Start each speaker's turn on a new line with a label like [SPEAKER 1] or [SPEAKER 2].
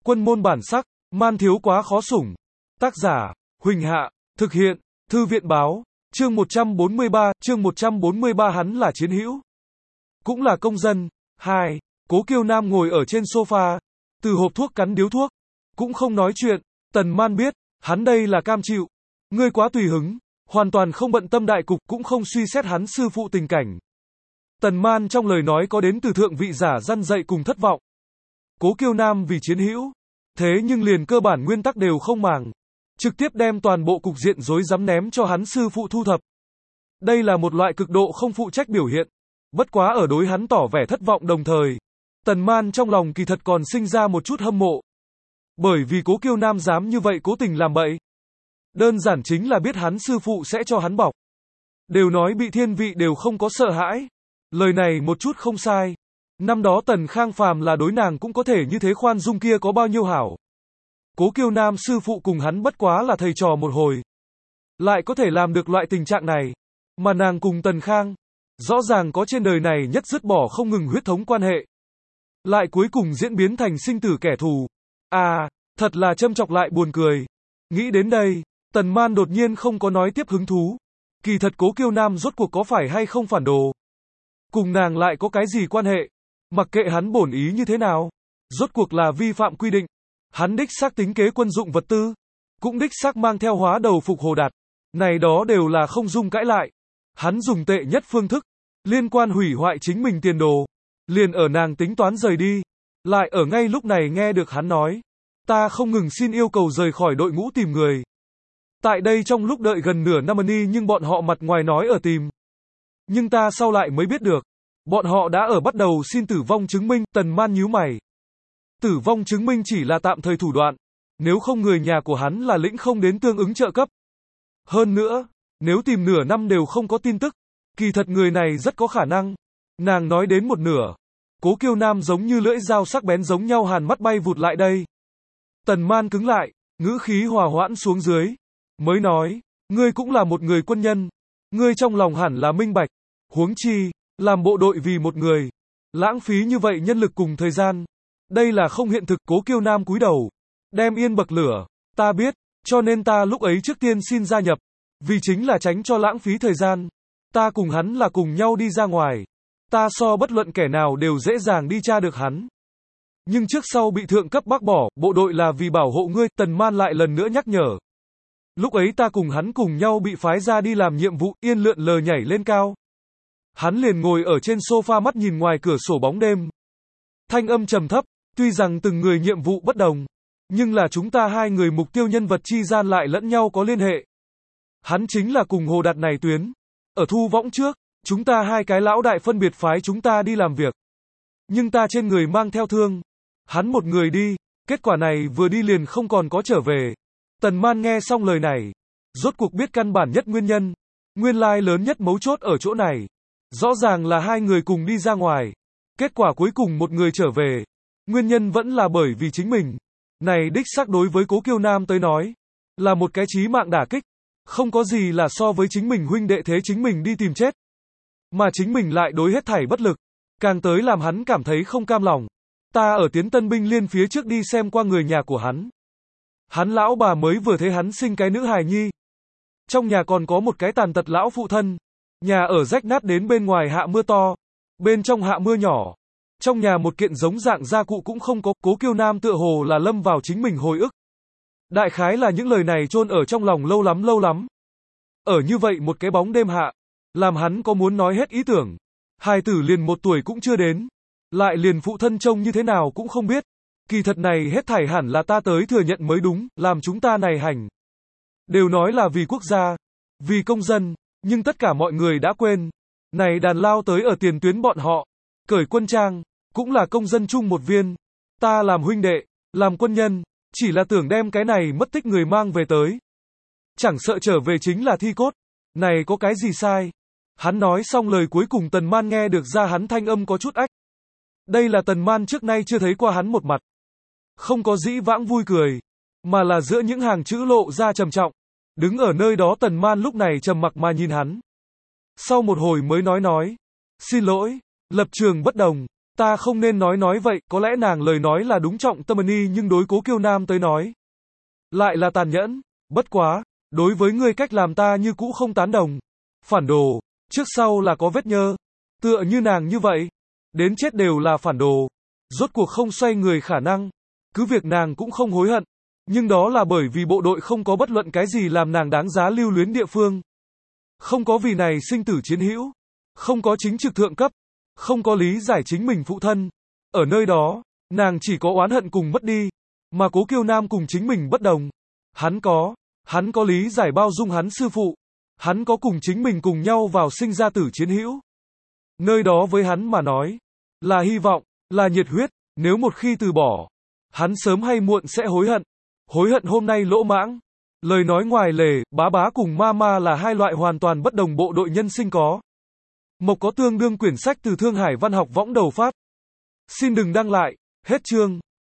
[SPEAKER 1] Quân môn bản sắc, man thiếu quá khó sủng. Tác giả, Huỳnh Hạ, thực hiện, Thư viện báo, chương 143, hắn là chiến hữu, cũng là công dân. 2. Cố Kiêu Nam ngồi ở trên sofa, từ hộp thuốc cắn điếu thuốc, cũng không nói chuyện. Tần Man biết, hắn đây là cam chịu. Ngươi quá tùy hứng, hoàn toàn không bận tâm đại cục, cũng không suy xét hắn sư phụ tình cảnh. Tần Man trong lời nói có đến từ thượng vị giả răn dạy cùng thất vọng. Cố Kiêu Nam vì chiến hữu, thế nhưng liền cơ bản nguyên tắc đều không màng, trực tiếp đem toàn bộ cục diện rối rắm ném cho hắn sư phụ thu thập. Đây là một loại cực độ không phụ trách biểu hiện. Bất quá ở đối hắn tỏ vẻ thất vọng đồng thời, Tần Man trong lòng kỳ thật còn sinh ra một chút hâm mộ. Bởi vì Cố Kiêu Nam dám như vậy cố tình làm bậy, đơn giản chính là biết hắn sư phụ sẽ cho hắn bọc. Đều nói bị thiên vị đều không có sợ hãi. Lời này một chút không sai. Năm đó Tần Khang phàm là đối nàng cũng có thể như thế khoan dung kia có bao nhiêu hảo. Cố Kiêu Nam sư phụ cùng hắn bất quá là thầy trò một hồi, lại có thể làm được loại tình trạng này. Mà nàng cùng Tần Khang, rõ ràng có trên đời này nhất dứt bỏ không ngừng huyết thống quan hệ, lại cuối cùng diễn biến thành sinh tử kẻ thù. À, thật là châm chọc lại buồn cười. Nghĩ đến đây, Tần Man đột nhiên không có nói tiếp hứng thú. Kỳ thật Cố Kiêu Nam rốt cuộc có phải hay không phản đồ, cùng nàng lại có cái gì quan hệ? Mặc kệ hắn bổn ý như thế nào, rốt cuộc là vi phạm quy định. Hắn đích xác tính kế quân dụng vật tư, cũng đích xác mang theo hóa đầu phục Hồ Đạt. Này đó đều là không dung cãi lại. Hắn dùng tệ nhất phương thức, liên quan hủy hoại chính mình tiền đồ. Liền ở nàng tính toán rời đi, lại ở ngay lúc này nghe được hắn nói, ta không ngừng xin yêu cầu rời khỏi đội ngũ tìm người. Tại đây trong lúc đợi gần nửa năm nhưng bọn họ mặt ngoài nói ở tìm. Nhưng ta sau lại mới biết được, bọn họ đã ở bắt đầu xin tử vong chứng minh. Tần Man nhíu mày. Tử vong chứng minh chỉ là tạm thời thủ đoạn, nếu không người nhà của hắn là lĩnh không đến tương ứng trợ cấp. Hơn nữa, nếu tìm nửa năm đều không có tin tức, kỳ thật người này rất có khả năng. Nàng nói đến một nửa, Cố Kiêu Nam giống như lưỡi dao sắc bén giống nhau hàn mắt bay vụt lại đây. Tần Man cứng lại, ngữ khí hòa hoãn xuống dưới, mới nói, ngươi cũng là một người quân nhân, ngươi trong lòng hẳn là minh bạch, huống chi, làm bộ đội vì một người, lãng phí như vậy nhân lực cùng thời gian, đây là không hiện thực. Cố Kiêu Nam cúi đầu, đem yên bậc lửa, ta biết, cho nên ta lúc ấy trước tiên xin gia nhập, vì chính là tránh cho lãng phí thời gian. Ta cùng hắn là cùng nhau đi ra ngoài, ta so bất luận kẻ nào đều dễ dàng đi tra được hắn. Nhưng trước sau bị thượng cấp bác bỏ, bộ đội là vì bảo hộ ngươi. Tần Man lại lần nữa nhắc nhở. Lúc ấy ta cùng hắn cùng nhau bị phái ra đi làm nhiệm vụ. Yên lượn lờ nhảy lên cao. Hắn liền ngồi ở trên sofa mắt nhìn ngoài cửa sổ bóng đêm. Thanh âm trầm thấp, tuy rằng từng người nhiệm vụ bất đồng, nhưng là chúng ta hai người mục tiêu nhân vật chi gian lại lẫn nhau có liên hệ. Hắn chính là cùng Hồ Đạt này tuyến. Ở thu võng trước, chúng ta hai cái lão đại phân biệt phái chúng ta đi làm việc. Nhưng ta trên người mang theo thương, hắn một người đi, kết quả này vừa đi liền không còn có trở về. Tần Man nghe xong lời này, rốt cuộc biết căn bản nhất nguyên nhân, nguyên lai lớn nhất mấu chốt ở chỗ này. Rõ ràng là hai người cùng đi ra ngoài, kết quả cuối cùng một người trở về, nguyên nhân vẫn là bởi vì chính mình. Này đích xác đối với Cố Kiêu Nam tới nói, là một cái chí mạng đả kích. Không có gì là so với chính mình huynh đệ thế chính mình đi tìm chết, mà chính mình lại đối hết thảy bất lực, càng tới làm hắn cảm thấy không cam lòng. Ta ở Tiến Tân binh liên phía trước đi xem qua người nhà của hắn. Hắn lão bà mới vừa thấy hắn sinh cái nữ hài nhi. Trong nhà còn có một cái tàn tật lão phụ thân. Nhà ở rách nát đến bên ngoài hạ mưa to, bên trong hạ mưa nhỏ. Trong nhà một kiện giống dạng gia cụ cũng không có. Cố Kiêu Nam tựa hồ là lâm vào chính mình hồi ức. Đại khái là những lời này chôn ở trong lòng lâu lắm. Ở như vậy một cái bóng đêm hạ, làm hắn có muốn nói hết ý tưởng. Hài tử liền 1 tuổi cũng chưa đến, lại liền phụ thân trông như thế nào cũng không biết. Kỳ thật này hết thảy hẳn là ta tới thừa nhận mới đúng, làm chúng ta này hành. Đều nói là vì quốc gia, vì công dân, nhưng tất cả mọi người đã quên. Này đàn lao tới ở tiền tuyến bọn họ, cởi quân trang, cũng là công dân chung một viên. Ta làm huynh đệ, làm quân nhân, chỉ là tưởng đem cái này mất tích người mang về tới. Chẳng sợ trở về chính là thi cốt. Này có cái gì sai? Hắn nói xong lời cuối cùng Tần Man nghe được ra hắn thanh âm có chút ách. Đây là Tần Man trước nay chưa thấy qua hắn một mặt. Không có dĩ vãng vui cười, mà là giữa những hàng chữ lộ ra trầm trọng. Đứng ở nơi đó Tần Man lúc này trầm mặc mà nhìn hắn. Sau một hồi mới nói, xin lỗi, lập trường bất đồng, Ta không nên nói vậy, có lẽ nàng lời nói là đúng trọng tâm y nhưng đối Cố Kiêu Nam tới nói. Lại là tàn nhẫn, bất quá, đối với ngươi cách làm ta như cũ không tán đồng. Phản đồ, trước sau là có vết nhơ, tựa như nàng như vậy, đến chết đều là phản đồ, rốt cuộc không xoay người khả năng, cứ việc nàng cũng không hối hận, nhưng đó là bởi vì bộ đội không có bất luận cái gì làm nàng đáng giá lưu luyến địa phương. Không có vì này sinh tử chiến hữu, không có chính trực thượng cấp, không có lý giải chính mình phụ thân. Ở nơi đó, nàng chỉ có oán hận cùng mất đi, mà Cố Kiêu Nam cùng chính mình bất đồng. Hắn có lý giải bao dung hắn sư phụ, hắn có cùng chính mình cùng nhau vào sinh ra tử chiến hữu. Nơi đó với hắn mà nói, là hy vọng, là nhiệt huyết, nếu một khi từ bỏ, hắn sớm hay muộn sẽ hối hận hôm nay lỗ mãng. Lời nói ngoài lề, bá bá cùng mama là hai loại hoàn toàn bất đồng bộ đội nhân sinh có. Mộc có tương đương quyển sách từ Thương Hải Văn học võng đầu phát. Xin đừng đăng lại, hết chương.